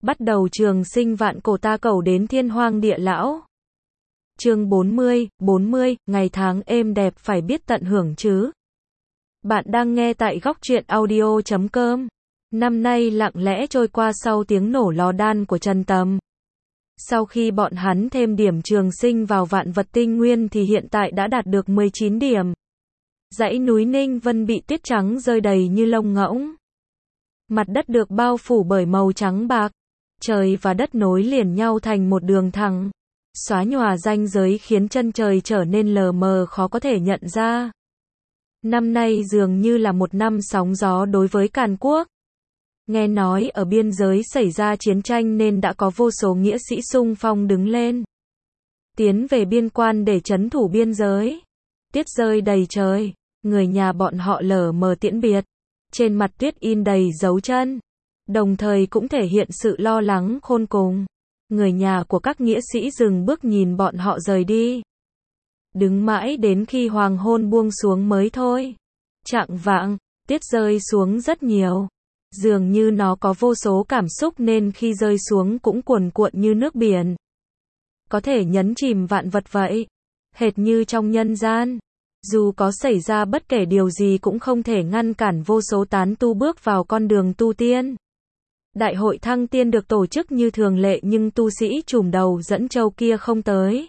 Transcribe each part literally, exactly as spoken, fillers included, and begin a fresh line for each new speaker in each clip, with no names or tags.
Bắt đầu trường sinh vạn cổ ta cầu đến thiên hoang địa lão. Chương bốn mươi, bốn mươi, ngày tháng êm đẹp phải biết tận hưởng chứ. Bạn đang nghe tại góc truyện audio chấm com. Năm nay lặng lẽ trôi qua sau tiếng nổ lò đan của Trần Tầm. Sau khi bọn hắn thêm điểm trường sinh vào vạn vật tinh nguyên thì hiện tại đã đạt được mười chín điểm. Dãy núi Ninh Vân bị tuyết trắng rơi đầy như lông ngỗng. Mặt đất được bao phủ bởi màu trắng bạc. Trời và đất nối liền nhau thành một đường thẳng. Xóa nhòa ranh giới khiến chân trời trở nên lờ mờ khó có thể nhận ra. Năm nay dường như là một năm sóng gió đối với Càn Quốc. Nghe nói ở biên giới xảy ra chiến tranh nên đã có vô số nghĩa sĩ xung phong đứng lên. Tiến về biên quan để trấn thủ biên giới. Tuyết rơi đầy trời, người nhà bọn họ lờ mờ tiễn biệt. Trên mặt tuyết in đầy dấu chân. Đồng thời cũng thể hiện sự lo lắng khôn cùng. Người nhà của các nghĩa sĩ dừng bước nhìn bọn họ rời đi. Đứng mãi đến khi hoàng hôn buông xuống mới thôi. Chạng vạng, tuyết rơi xuống rất nhiều. Dường như nó có vô số cảm xúc nên khi rơi xuống cũng cuồn cuộn như nước biển. Có thể nhấn chìm vạn vật vậy. Hệt như trong nhân gian. Dù có xảy ra bất kể điều gì cũng không thể ngăn cản vô số tán tu bước vào con đường tu tiên. Đại hội thăng tiên được tổ chức như thường lệ nhưng tu sĩ trùm đầu dẫn châu kia không tới.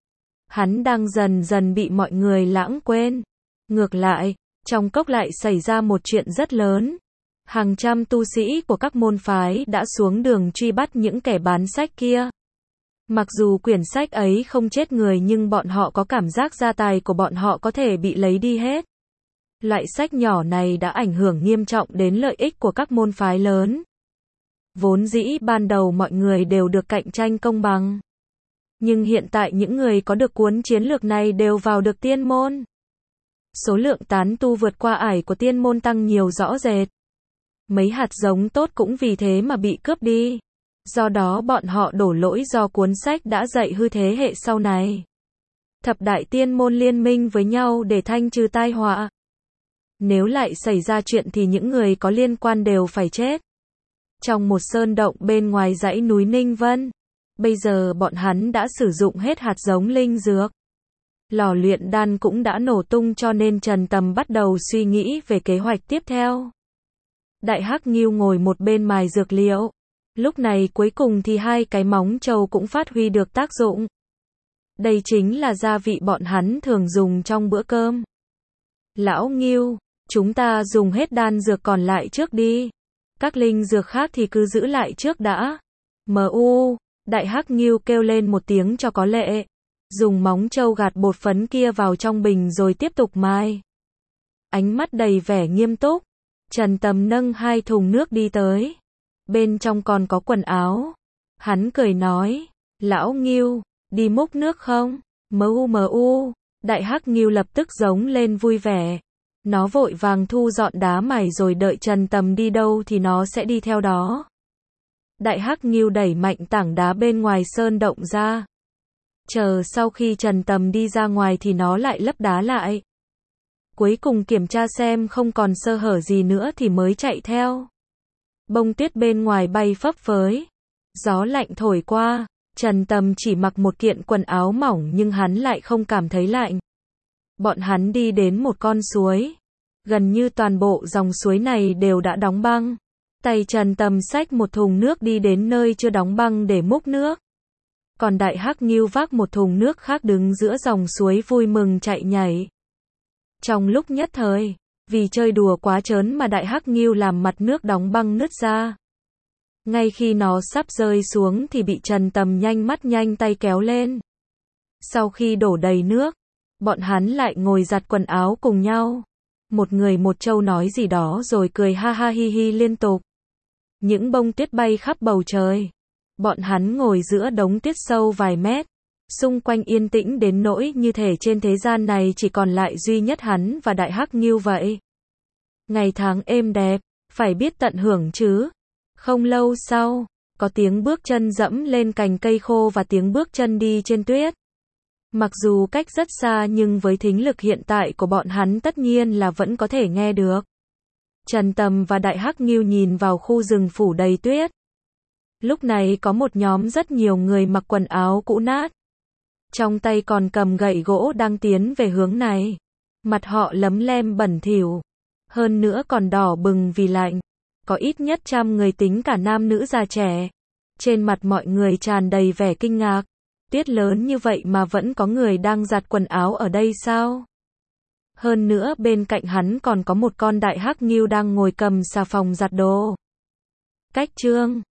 Hắn đang dần dần bị mọi người lãng quên. Ngược lại, trong cốc lại xảy ra một chuyện rất lớn. Hàng trăm tu sĩ của các môn phái đã xuống đường truy bắt những kẻ bán sách kia. Mặc dù quyển sách ấy không chết người nhưng bọn họ có cảm giác gia tài của bọn họ có thể bị lấy đi hết. Loại sách nhỏ này đã ảnh hưởng nghiêm trọng đến lợi ích của các môn phái lớn. Vốn dĩ ban đầu mọi người đều được cạnh tranh công bằng. Nhưng hiện tại những người có được cuốn chiến lược này đều vào được tiên môn. Số lượng tán tu vượt qua ải của tiên môn tăng nhiều rõ rệt. Mấy hạt giống tốt cũng vì thế mà bị cướp đi. Do đó bọn họ đổ lỗi do cuốn sách đã dạy hư thế hệ sau này. Thập đại tiên môn liên minh với nhau để thanh trừ tai họa. Nếu lại xảy ra chuyện thì những người có liên quan đều phải chết. Trong một sơn động bên ngoài dãy núi Ninh Vân. Bây giờ bọn hắn đã sử dụng hết hạt giống linh dược. Lò luyện đan cũng đã nổ tung cho nên Trần Tầm bắt đầu suy nghĩ về kế hoạch tiếp theo. Đại Hắc Ngưu ngồi một bên mài dược liệu. Lúc này cuối cùng thì hai cái móng trâu cũng phát huy được tác dụng. Đây chính là gia vị bọn hắn thường dùng trong bữa cơm. Lão Ngưu, chúng ta dùng hết đan dược còn lại trước đi. Các linh dược khác thì cứ giữ lại trước đã. Mu, Đại Hắc Ngưu kêu lên một tiếng cho có lệ. Dùng móng trâu gạt bột phấn kia vào trong bình rồi tiếp tục mài. Ánh mắt đầy vẻ nghiêm túc. Trần Tầm nâng hai thùng nước đi tới. Bên trong còn có quần áo. Hắn cười nói. Lão Ngưu, đi múc nước không? Mu mu. Đại Hắc Ngưu lập tức giống lên vui vẻ. Nó vội vàng thu dọn đá mài rồi đợi Trần Tầm đi đâu thì nó sẽ đi theo đó. Đại Hắc Ngưu đẩy mạnh tảng đá bên ngoài sơn động ra. Chờ sau khi Trần Tầm đi ra ngoài thì nó lại lấp đá lại. Cuối cùng kiểm tra xem không còn sơ hở gì nữa thì mới chạy theo. Bông tuyết bên ngoài bay phấp phới. Gió lạnh thổi qua. Trần Tầm chỉ mặc một kiện quần áo mỏng nhưng hắn lại không cảm thấy lạnh. Bọn hắn đi đến một con suối. Gần như toàn bộ dòng suối này đều đã đóng băng. Tay Trần Tầm xách một thùng nước đi đến nơi chưa đóng băng để múc nước. Còn Đại Hắc Ngưu vác một thùng nước khác đứng giữa dòng suối vui mừng chạy nhảy. Trong lúc nhất thời, vì chơi đùa quá trớn mà Đại Hắc Ngưu làm mặt nước đóng băng nứt ra. Ngay khi nó sắp rơi xuống thì bị Trần Tầm nhanh mắt nhanh tay kéo lên. Sau khi đổ đầy nước, bọn hắn lại ngồi giặt quần áo cùng nhau. Một người một trâu nói gì đó rồi cười ha ha hi hi liên tục. Những bông tuyết bay khắp bầu trời. Bọn hắn ngồi giữa đống tuyết sâu vài mét. Xung quanh yên tĩnh đến nỗi như thể trên thế gian này chỉ còn lại duy nhất hắn và Đại Hắc Ngưu vậy. Ngày tháng êm đẹp, phải biết tận hưởng chứ. Không lâu sau, có tiếng bước chân dẫm lên cành cây khô và tiếng bước chân đi trên tuyết. Mặc dù cách rất xa nhưng với thính lực hiện tại của bọn hắn tất nhiên là vẫn có thể nghe được. Trần Tầm và Đại Hắc Ngưu nhìn vào khu rừng phủ đầy tuyết. Lúc này có một nhóm rất nhiều người mặc quần áo cũ nát. Trong tay còn cầm gậy gỗ đang tiến về hướng này. Mặt họ lấm lem bẩn thỉu. Hơn nữa còn đỏ bừng vì lạnh. Có ít nhất trăm người tính cả nam nữ già trẻ. Trên mặt mọi người tràn đầy vẻ kinh ngạc. Tuyết lớn như vậy mà vẫn có người đang giặt quần áo ở đây sao? Hơn nữa bên cạnh hắn còn có một con đại hắc ngưu đang ngồi cầm xà phòng giặt đồ. Cách chương